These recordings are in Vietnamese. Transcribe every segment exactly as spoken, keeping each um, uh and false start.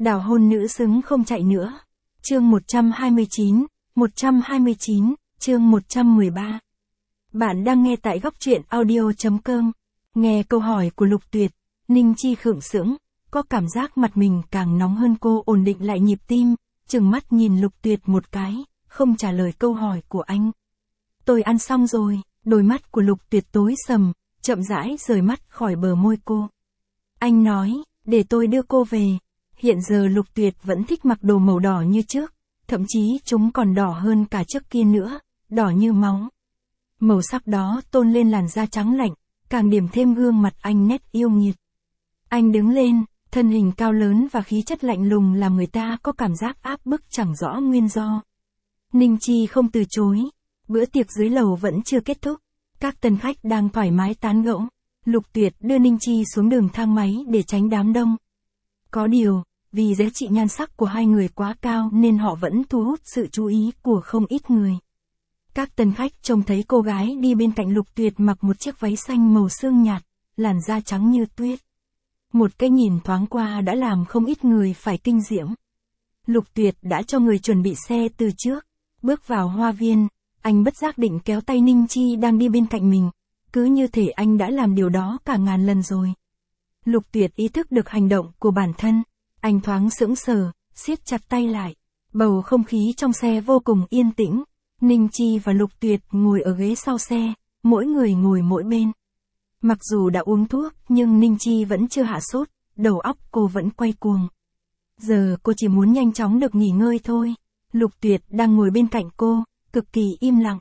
Đào hôn nữ xứng không chạy nữa. Chương một trăm hai mươi chín, một trăm hai mươi chín, chương một trăm mười ba. Bạn đang nghe tại góc truyện audio chấm com. Nghe câu hỏi của Lục Tuyệt, Ninh Chi khựng sững, có cảm giác mặt mình càng nóng hơn. Cô ổn định lại nhịp tim, trừng mắt nhìn Lục Tuyệt một cái, không trả lời câu hỏi của anh. Tôi ăn xong rồi, đôi mắt của Lục Tuyệt tối sầm, chậm rãi rời mắt khỏi bờ môi cô. Anh nói, để tôi đưa cô về. Hiện giờ Lục Tuyệt vẫn thích mặc đồ màu đỏ như trước, thậm chí chúng còn đỏ hơn cả trước kia nữa, đỏ như máu. Màu sắc đó tôn lên làn da trắng lạnh, càng điểm thêm gương mặt anh nét yêu nghiệt. Anh đứng lên, thân hình cao lớn và khí chất lạnh lùng làm người ta có cảm giác áp bức chẳng rõ nguyên do. Ninh Chi không từ chối. Bữa tiệc dưới lầu vẫn chưa kết thúc, các tân khách đang thoải mái tán gẫu. Lục Tuyệt đưa Ninh Chi xuống đường thang máy để tránh đám đông. Có điều, vì giá trị nhan sắc của hai người quá cao nên họ vẫn thu hút sự chú ý của không ít người. Các tân khách trông thấy cô gái đi bên cạnh Lục Tuyệt mặc một chiếc váy xanh màu sương nhạt, làn da trắng như tuyết. Một cái nhìn thoáng qua đã làm không ít người phải kinh diễm. Lục Tuyệt đã cho người chuẩn bị xe từ trước, bước vào hoa viên, anh bất giác định kéo tay Ninh Chi đang đi bên cạnh mình, cứ như thể anh đã làm điều đó cả ngàn lần rồi. Lục Tuyệt ý thức được hành động của bản thân, anh thoáng sững sờ, siết chặt tay lại. Bầu không khí trong xe vô cùng yên tĩnh, Ninh Chi và Lục Tuyệt ngồi ở ghế sau xe, mỗi người ngồi mỗi bên. Mặc dù đã uống thuốc nhưng Ninh Chi vẫn chưa hạ sốt, đầu óc cô vẫn quay cuồng. Giờ cô chỉ muốn nhanh chóng được nghỉ ngơi thôi. Lục Tuyệt đang ngồi bên cạnh cô, cực kỳ im lặng.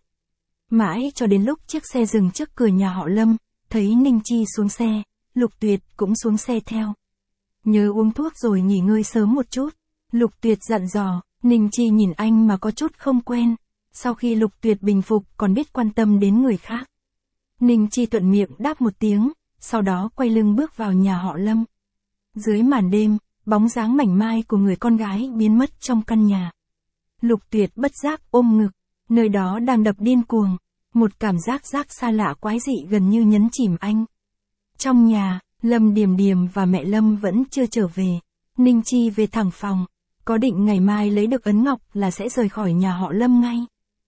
Mãi cho đến lúc chiếc xe dừng trước cửa nhà họ Lâm, thấy Ninh Chi xuống xe, Lục Tuyệt cũng xuống xe theo. Nhớ uống thuốc rồi nghỉ ngơi sớm một chút. Lục Tuyệt dặn dò. Ninh Chi nhìn anh mà có chút không quen. Sau khi Lục Tuyệt bình phục còn biết quan tâm đến người khác. Ninh Chi thuận miệng đáp một tiếng, sau đó quay lưng bước vào nhà họ Lâm. Dưới màn đêm, bóng dáng mảnh mai của người con gái biến mất trong căn nhà. Lục Tuyệt bất giác ôm ngực, nơi đó đang đập điên cuồng, một cảm giác giác xa lạ quái dị gần như nhấn chìm anh. Trong nhà, Lâm Điềm Điềm và mẹ Lâm vẫn chưa trở về. Ninh Chi về thẳng phòng, có định ngày mai lấy được ấn ngọc là sẽ rời khỏi nhà họ Lâm ngay.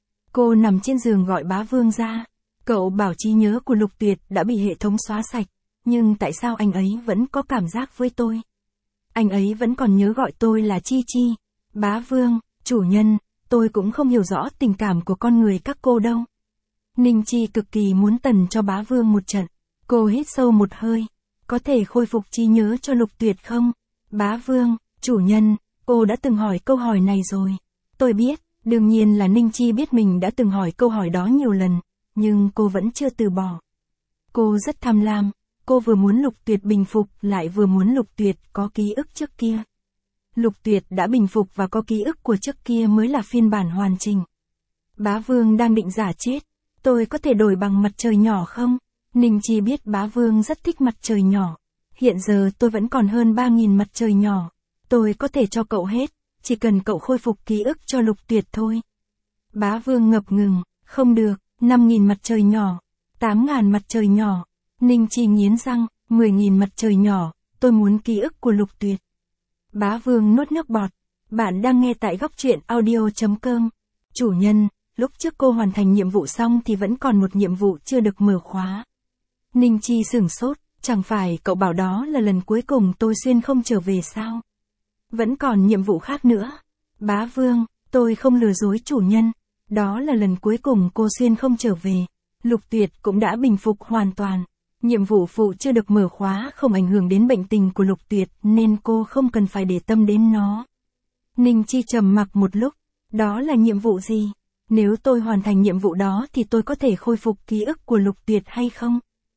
Cô nằm trên giường gọi Bá Vương ra. Cậu bảo trí nhớ của Lục Tuyệt đã bị hệ thống xóa sạch, nhưng tại sao anh ấy vẫn có cảm giác với tôi? Anh ấy vẫn còn nhớ gọi tôi là Chi Chi. Bá Vương, chủ nhân, tôi cũng không hiểu rõ tình cảm của con người các cô đâu. Ninh Chi cực kỳ muốn tần cho Bá Vương một trận. Cô hít sâu một hơi. Có thể khôi phục trí nhớ cho Lục Tuyệt không? Bá Vương, chủ nhân, cô đã từng hỏi câu hỏi này rồi. Tôi biết, đương nhiên là Ninh Chi biết mình đã từng hỏi câu hỏi đó nhiều lần, nhưng cô vẫn chưa từ bỏ. Cô rất tham lam, cô vừa muốn Lục Tuyệt bình phục lại vừa muốn Lục Tuyệt có ký ức trước kia. Lục Tuyệt đã bình phục và có ký ức của trước kia mới là phiên bản hoàn chỉnh. Bá Vương đang định giả chết. Tôi có thể đổi bằng mặt trời nhỏ không? Ninh Chi biết Bá Vương rất thích mặt trời nhỏ. Hiện giờ tôi vẫn còn hơn ba nghìn mặt trời nhỏ. Tôi có thể cho cậu hết, chỉ cần cậu khôi phục ký ức cho Lục Tuyệt thôi. Bá Vương ngập ngừng, không được, năm nghìn mặt trời nhỏ, tám nghìn mặt trời nhỏ. Ninh Chi nghiến răng, mười nghìn mặt trời nhỏ, tôi muốn ký ức của Lục Tuyệt. Bá Vương nuốt nước bọt. Bạn đang nghe tại góc truyện audio chấm com. Chủ nhân, lúc trước cô hoàn thành nhiệm vụ xong thì vẫn còn một nhiệm vụ chưa được mở khóa. Ninh Chi sửng sốt, chẳng phải cậu bảo đó là lần cuối cùng tôi xuyên không trở về sao? Vẫn còn nhiệm vụ khác nữa. Bá Vương, tôi không lừa dối chủ nhân. Đó là lần cuối cùng cô xuyên không trở về. Lục Tuyệt cũng đã bình phục hoàn toàn. Nhiệm vụ phụ chưa được mở khóa không ảnh hưởng đến bệnh tình của Lục Tuyệt nên cô không cần phải để tâm đến nó. Ninh Chi trầm mặc một lúc. Đó là nhiệm vụ gì? Nếu tôi hoàn thành nhiệm vụ đó thì tôi có thể khôi phục ký ức của Lục Tuyệt hay không?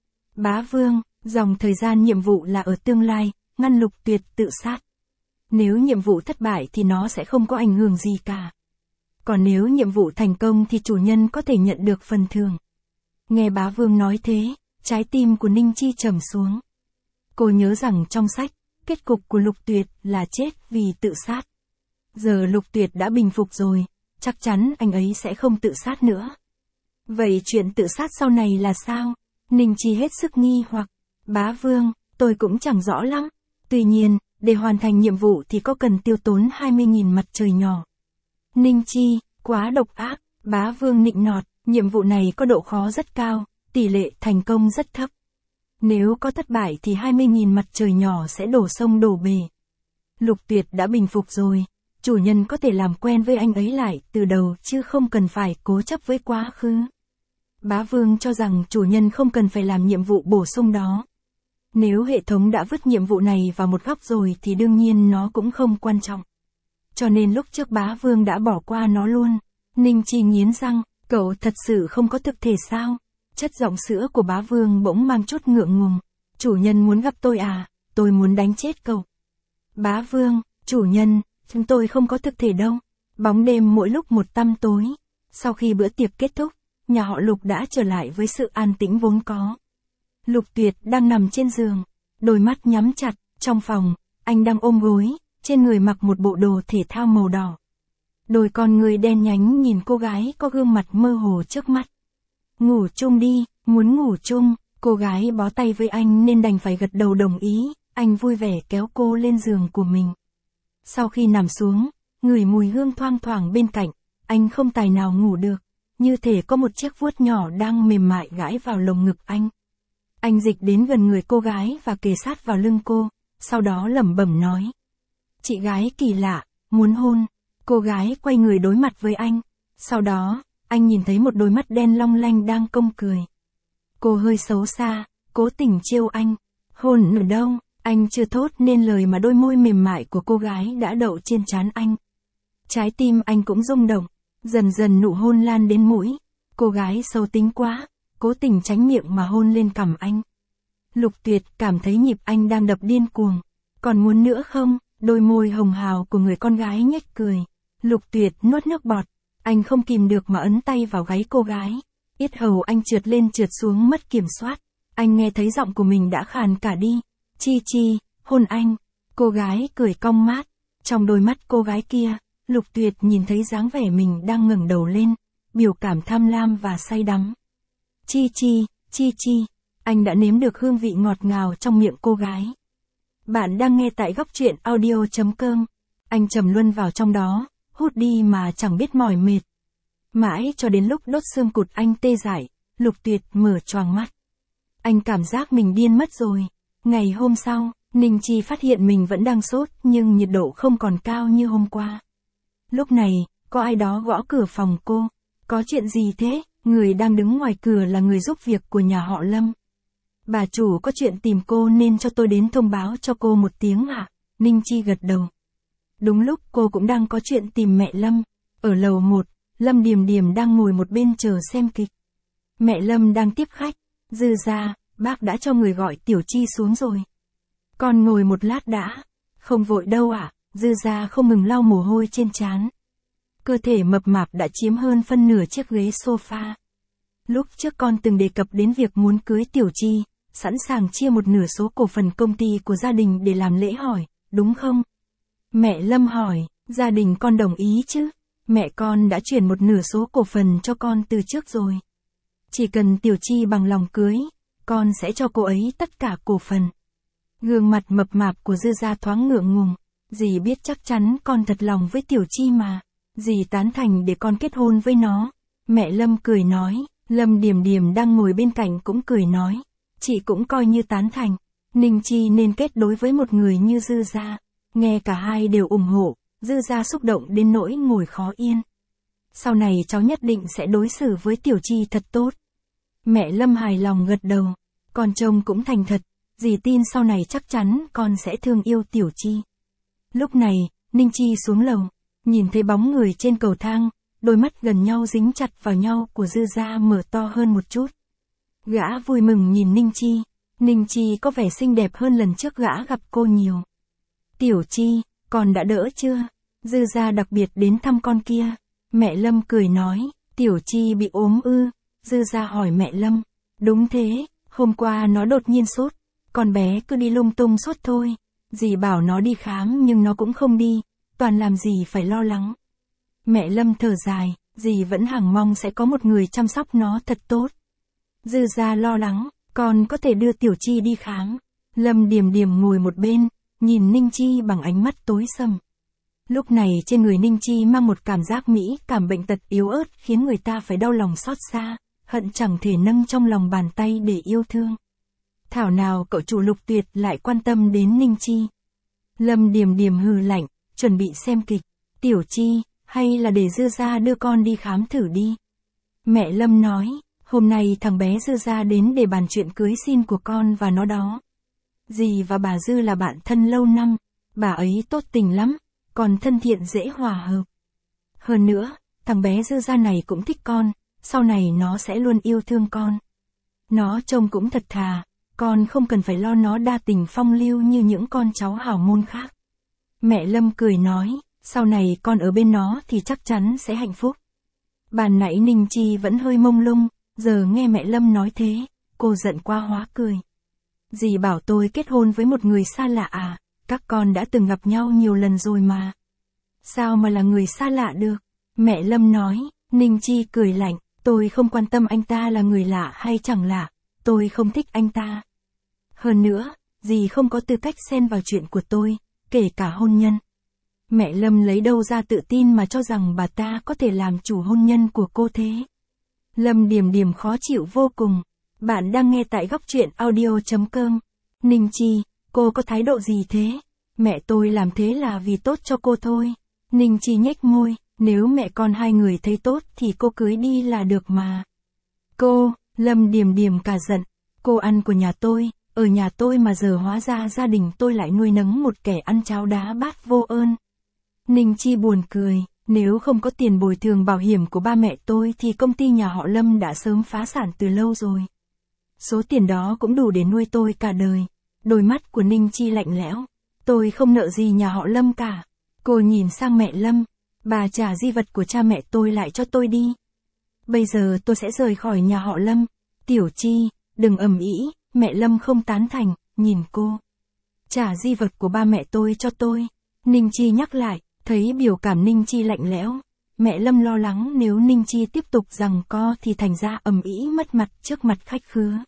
Bá Vương, dòng thời gian nhiệm vụ là ở tương lai, ngăn Lục Tuyệt tự sát. Nếu nhiệm vụ thất bại thì nó sẽ không có ảnh hưởng gì cả. Còn nếu nhiệm vụ thành công thì chủ nhân có thể nhận được phần thưởng. Nghe Bá Vương nói thế, trái tim của Ninh Chi trầm xuống. Cô nhớ rằng trong sách, kết cục của Lục Tuyệt là chết vì tự sát. Giờ Lục Tuyệt đã bình phục rồi, chắc chắn anh ấy sẽ không tự sát nữa. Vậy chuyện tự sát sau này là sao? Ninh Chi hết sức nghi hoặc. Bá Vương, tôi cũng chẳng rõ lắm. Tuy nhiên, để hoàn thành nhiệm vụ thì có cần tiêu tốn hai mươi nghìn mặt trời nhỏ. Ninh Chi, quá độc ác, bá vương nịnh nọt, nhiệm vụ này có độ khó rất cao, tỷ lệ thành công rất thấp. Nếu có thất bại thì hai mươi nghìn mặt trời nhỏ sẽ đổ sông đổ bể. Lục Tuyệt đã bình phục rồi, chủ nhân có thể làm quen với anh ấy lại từ đầu chứ không cần phải cố chấp với quá khứ. Bá vương cho rằng chủ nhân không cần phải làm nhiệm vụ bổ sung đó. Nếu hệ thống đã vứt nhiệm vụ này vào một góc rồi thì đương nhiên nó cũng không quan trọng. Cho nên lúc trước bá vương đã bỏ qua nó luôn. Ninh Chi nghiến răng, cậu thật sự không có thực thể sao? Chất giọng sữa của bá vương bỗng mang chút ngượng ngùng. Chủ nhân muốn gặp tôi à, tôi muốn đánh chết cậu. Bá vương, chủ nhân, chúng tôi không có thực thể đâu. Bóng đêm mỗi lúc một tăm tối. Sau khi bữa tiệc kết thúc, nhà họ Lục đã trở lại với sự an tĩnh vốn có. Lục Tuyệt đang nằm trên giường, đôi mắt nhắm chặt, trong phòng, anh đang ôm gối, trên người mặc một bộ đồ thể thao màu đỏ. Đôi con người đen nhánh nhìn cô gái có gương mặt mơ hồ trước mắt. Ngủ chung đi, muốn ngủ chung, cô gái bó tay với anh nên đành phải gật đầu đồng ý, anh vui vẻ kéo cô lên giường của mình. Sau khi nằm xuống, ngửi mùi hương thoang thoảng bên cạnh, anh không tài nào ngủ được, như thể có một chiếc vuốt nhỏ đang mềm mại gãi vào lồng ngực anh. Anh dịch đến gần người cô gái và kề sát vào lưng cô, sau đó lẩm bẩm nói. Chị gái kỳ lạ, muốn hôn. Cô gái quay người đối mặt với anh. Sau đó, anh nhìn thấy một đôi mắt đen long lanh đang cong cười. Cô hơi xấu xa, cố tình trêu anh. Hôn ở đâu? Anh chưa thốt nên lời mà đôi môi mềm mại của cô gái đã đậu trên trán anh. Trái tim anh cũng rung động, dần dần nụ hôn lan đến mũi. Cô gái xấu tính quá, cố tình tránh miệng mà hôn lên cằm anh. Lục Tuyệt cảm thấy nhịp anh đang đập điên cuồng. Còn muốn nữa không? Đôi môi hồng hào của người con gái nhếch cười. Lục Tuyệt nuốt nước bọt. Anh không kìm được mà ấn tay vào gáy cô gái. Yết hầu anh trượt lên trượt xuống mất kiểm soát. Anh nghe thấy giọng của mình đã khàn cả đi. Chi Chi, hôn anh. Cô gái cười cong mát. Trong đôi mắt cô gái kia, Lục Tuyệt nhìn thấy dáng vẻ mình đang ngẩng đầu lên. Biểu cảm tham lam và say đắm. Chi Chi, Chi Chi. Anh đã nếm được hương vị ngọt ngào trong miệng cô gái. Bạn đang nghe tại góc truyện audio chấm com. Anh trầm luân vào trong đó, hút đi mà chẳng biết mỏi mệt. Mãi cho đến lúc đốt xương cụt anh tê dại, Lục Tuyệt mở choàng mắt. Anh cảm giác mình điên mất rồi. Ngày hôm sau, Ninh Chi phát hiện mình vẫn đang sốt nhưng nhiệt độ không còn cao như hôm qua. Lúc này, có ai đó gõ cửa phòng cô. Có chuyện gì thế? Người đang đứng ngoài cửa là người giúp việc của nhà họ Lâm. Bà chủ có chuyện tìm cô nên cho tôi đến thông báo cho cô một tiếng ạ. À? Ninh Chi gật đầu. Đúng lúc cô cũng đang có chuyện tìm mẹ Lâm. Ở lầu một, Lâm Điềm Điềm đang ngồi một bên chờ xem kịch. Mẹ Lâm đang tiếp khách. Dư ra, bác đã cho người gọi Tiểu Chi xuống rồi. Con ngồi một lát đã. Không vội đâu ạ. À? Dư ra không ngừng lau mồ hôi trên trán. Cơ thể mập mạp đã chiếm hơn phân nửa chiếc ghế sofa. Lúc trước con từng đề cập đến việc muốn cưới Tiểu Chi, sẵn sàng chia một nửa số cổ phần công ty của gia đình để làm lễ hỏi, đúng không? Mẹ Lâm hỏi, gia đình con đồng ý chứ? Mẹ con đã chuyển một nửa số cổ phần cho con từ trước rồi. Chỉ cần Tiểu Chi bằng lòng cưới, con sẽ cho cô ấy tất cả cổ phần. Gương mặt mập mạp của Dư gia thoáng ngượng ngùng. Dì biết chắc chắn con thật lòng với Tiểu Chi mà. Dì tán thành để con kết hôn với nó. Mẹ Lâm cười nói. Lâm Điềm Điềm đang ngồi bên cạnh cũng cười nói. Chị cũng coi như tán thành. Ninh Chi nên kết đối với một người như Dư gia. Nghe cả hai đều ủng hộ. Dư gia xúc động đến nỗi ngồi khó yên. Sau này cháu nhất định sẽ đối xử với Tiểu Chi thật tốt. Mẹ Lâm hài lòng gật đầu. Con trông cũng thành thật. Dì tin sau này chắc chắn con sẽ thương yêu Tiểu Chi. Lúc này, Ninh Chi xuống lầu. Nhìn thấy bóng người trên cầu thang. Đôi mắt gần nhau dính chặt vào nhau của Dư gia mở to hơn một chút. Gã vui mừng nhìn Ninh Chi. Ninh Chi có vẻ xinh đẹp hơn lần trước gã gặp cô nhiều. Tiểu Chi, con đã đỡ chưa? Dư gia đặc biệt đến thăm con kia. Mẹ Lâm cười nói, Tiểu Chi bị ốm ư? Dư gia hỏi mẹ Lâm. Đúng thế, hôm qua nó đột nhiên sốt. Con bé cứ đi lung tung sốt thôi. Dì bảo nó đi khám nhưng nó cũng không đi. Toàn làm gì phải lo lắng. Mẹ Lâm thở dài, dì vẫn hằng mong sẽ có một người chăm sóc nó thật tốt. Dư gia lo lắng, con có thể đưa Tiểu Chi đi khám. Lâm Điềm Điềm ngồi một bên, nhìn Ninh Chi bằng ánh mắt tối sầm. Lúc này trên người Ninh Chi mang một cảm giác mỹ cảm bệnh tật yếu ớt khiến người ta phải đau lòng xót xa, hận chẳng thể nâng trong lòng bàn tay để yêu thương. Thảo nào cậu chủ Lục Tuyệt lại quan tâm đến Ninh Chi. Lâm Điềm Điềm hừ lạnh, chuẩn bị xem kịch. Tiểu Chi, hay là để Dư gia đưa con đi khám thử đi. Mẹ Lâm nói, hôm nay thằng bé Dư gia đến để bàn chuyện cưới xin của con và nó đó. Dì và bà Dư là bạn thân lâu năm, bà ấy tốt tình lắm, còn thân thiện dễ hòa hợp. Hơn nữa, thằng bé Dư gia này cũng thích con, sau này nó sẽ luôn yêu thương con. Nó trông cũng thật thà, con không cần phải lo nó đa tình phong lưu như những con cháu hào môn khác. Mẹ Lâm cười nói, sau này con ở bên nó thì chắc chắn sẽ hạnh phúc. Ban nãy Ninh Chi vẫn hơi mông lung, giờ nghe mẹ Lâm nói thế, cô giận qua hóa cười. Dì bảo tôi kết hôn với một người xa lạ à, các con đã từng gặp nhau nhiều lần rồi mà. Sao mà là người xa lạ được? Mẹ Lâm nói. Ninh Chi cười lạnh, tôi không quan tâm anh ta là người lạ hay chẳng lạ, tôi không thích anh ta. Hơn nữa, dì không có tư cách xen vào chuyện của tôi, kể cả hôn nhân. Mẹ Lâm lấy đâu ra tự tin mà cho rằng bà ta có thể làm chủ hôn nhân của cô thế? Lâm Điềm Điềm khó chịu vô cùng. Bạn đang nghe tại góc truyện audio chấm com. Ninh Chi, cô có thái độ gì thế? Mẹ tôi làm thế là vì tốt cho cô thôi. Ninh Chi nhếch môi, nếu mẹ con hai người thấy tốt thì cô cưới đi là được mà. Cô, Lâm Điềm Điềm cả giận, cô ăn của nhà tôi, ở nhà tôi mà giờ hóa ra gia đình tôi lại nuôi nấng một kẻ ăn cháo đá bát vô ơn. Ninh Chi buồn cười, nếu không có tiền bồi thường bảo hiểm của ba mẹ tôi thì công ty nhà họ Lâm đã sớm phá sản từ lâu rồi. Số tiền đó cũng đủ để nuôi tôi cả đời. Đôi mắt của Ninh Chi lạnh lẽo. Tôi không nợ gì nhà họ Lâm cả. Cô nhìn sang mẹ Lâm. Bà trả di vật của cha mẹ tôi lại cho tôi đi. Bây giờ tôi sẽ rời khỏi nhà họ Lâm. Tiểu Chi, đừng ầm ĩ. Mẹ Lâm không tán thành, nhìn cô. Trả di vật của ba mẹ tôi cho tôi. Ninh Chi nhắc lại, thấy biểu cảm Ninh Chi lạnh lẽo. Mẹ Lâm lo lắng nếu Ninh Chi tiếp tục giằng co thì thành ra ầm ĩ mất mặt trước mặt khách khứa.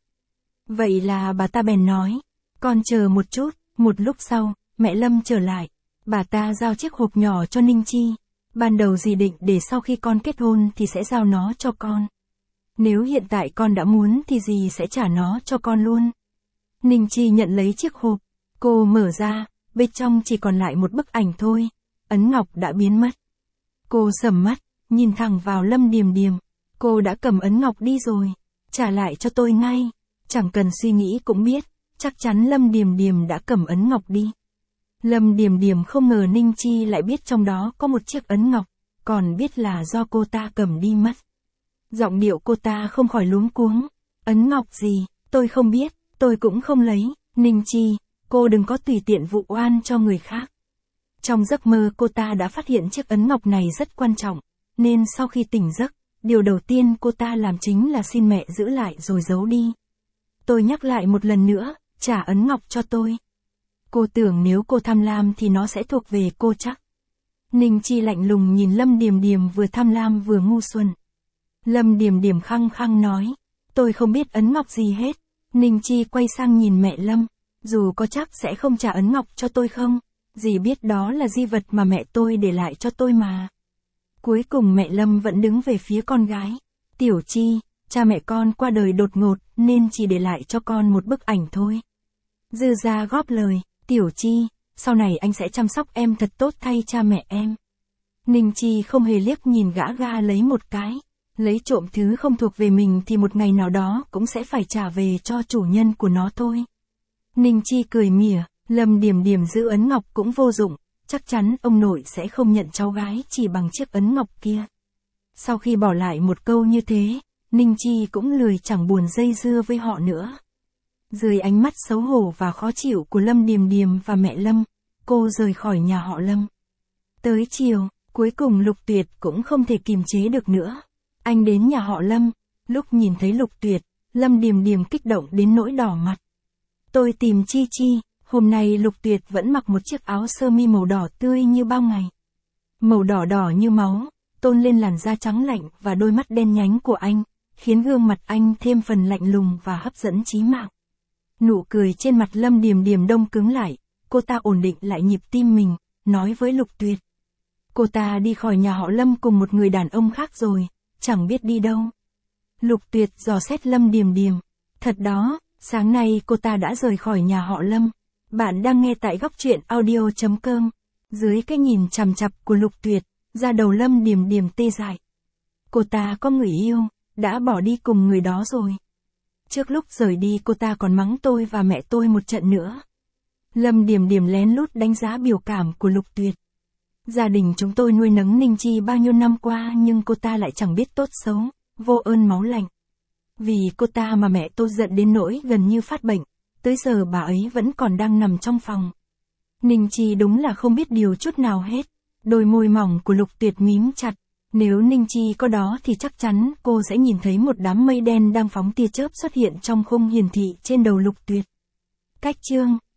Vậy là bà ta bèn nói, con chờ một chút. Một lúc sau, mẹ Lâm trở lại. Bà ta giao chiếc hộp nhỏ cho Ninh Chi. Ban đầu dì định để sau khi con kết hôn thì sẽ giao nó cho con. Nếu hiện tại con đã muốn thì dì sẽ trả nó cho con luôn. Ninh Chi nhận lấy chiếc hộp. Cô mở ra, bên trong chỉ còn lại một bức ảnh thôi. Ấn ngọc đã biến mất. Cô sầm mắt, nhìn thẳng vào Lâm Điềm Điềm. Cô đã cầm ấn ngọc đi rồi. Trả lại cho tôi ngay. Chẳng cần suy nghĩ cũng biết, chắc chắn Lâm Điềm Điềm đã cầm ấn ngọc đi. Lâm Điềm Điềm không ngờ Ninh Chi lại biết trong đó có một chiếc ấn ngọc, còn biết là do cô ta cầm đi mất. Giọng điệu cô ta không khỏi luống cuống. Ấn ngọc gì, tôi không biết, tôi cũng không lấy. Ninh Chi, cô đừng có tùy tiện vụ oan cho người khác. Trong giấc mơ cô ta đã phát hiện chiếc ấn ngọc này rất quan trọng, nên sau khi tỉnh giấc, điều đầu tiên cô ta làm chính là xin mẹ giữ lại rồi giấu đi. Tôi nhắc lại một lần nữa, trả ấn ngọc cho tôi. Cô tưởng nếu cô tham lam thì nó sẽ thuộc về cô chắc. Ninh Chi lạnh lùng nhìn Lâm Điềm Điềm vừa tham lam vừa ngu xuẩn. Lâm Điềm Điềm khăng khăng nói, tôi không biết ấn ngọc gì hết. Ninh Chi quay sang nhìn mẹ Lâm, dù có chắc sẽ không trả ấn ngọc cho tôi không? Dì biết đó là di vật mà mẹ tôi để lại cho tôi mà. Cuối cùng mẹ Lâm vẫn đứng về phía con gái. Tiểu Chi, cha mẹ con qua đời đột ngột nên chỉ để lại cho con một bức ảnh thôi. Dư gia góp lời, Tiểu Chi, sau này anh sẽ chăm sóc em thật tốt thay cha mẹ em. Ninh Chi không hề liếc nhìn gã ga lấy một cái. Lấy trộm thứ không thuộc về mình thì một ngày nào đó cũng sẽ phải trả về cho chủ nhân của nó thôi. Ninh Chi cười mỉa, Lâm Điềm Điềm giữ ấn ngọc cũng vô dụng, chắc chắn ông nội sẽ không nhận cháu gái chỉ bằng chiếc ấn ngọc kia. Sau khi bỏ lại một câu như thế, Ninh Chi cũng lười chẳng buồn dây dưa với họ nữa. Dưới ánh mắt xấu hổ và khó chịu của Lâm Điềm Điềm và mẹ Lâm, cô rời khỏi nhà họ Lâm. Tới chiều, cuối cùng Lục Tuyệt cũng không thể kìm chế được nữa. Anh đến nhà họ Lâm, lúc nhìn thấy Lục Tuyệt, Lâm Điềm Điềm kích động đến nỗi đỏ mặt. Tôi tìm Chi Chi, hôm nay Lục Tuyệt vẫn mặc một chiếc áo sơ mi màu đỏ tươi như bao ngày. Màu đỏ đỏ như máu, tôn lên làn da trắng lạnh và đôi mắt đen nhánh của anh, khiến gương mặt anh thêm phần lạnh lùng và hấp dẫn chí mạng. Nụ cười trên mặt Lâm Điềm Điềm đông cứng lại, cô ta ổn định lại nhịp tim mình, nói với Lục Tuyệt. Cô ta đi khỏi nhà họ Lâm cùng một người đàn ông khác rồi, chẳng biết đi đâu. Lục Tuyệt dò xét Lâm Điềm Điềm. Thật đó, sáng nay cô ta đã rời khỏi nhà họ Lâm. Bạn đang nghe tại góc truyện audio.com. Dưới cái nhìn chằm chằm của Lục Tuyệt, da đầu Lâm Điềm Điềm tê dại. Cô ta có người yêu, đã bỏ đi cùng người đó rồi. Trước lúc rời đi cô ta còn mắng tôi và mẹ tôi một trận nữa. Lâm Điềm Điềm lén lút đánh giá biểu cảm của Lục Tuyệt. Gia đình chúng tôi nuôi nấng Ninh Chi bao nhiêu năm qua nhưng cô ta lại chẳng biết tốt xấu, vô ơn máu lạnh. Vì cô ta mà mẹ tôi giận đến nỗi gần như phát bệnh, tới giờ bà ấy vẫn còn đang nằm trong phòng. Ninh Chi đúng là không biết điều chút nào hết. Đôi môi mỏng của Lục Tuyệt mím chặt. Nếu Ninh Chi có đó thì chắc chắn cô sẽ nhìn thấy một đám mây đen đang phóng tia chớp xuất hiện trong khung hiển thị trên đầu Lục Tuyệt. Cách chương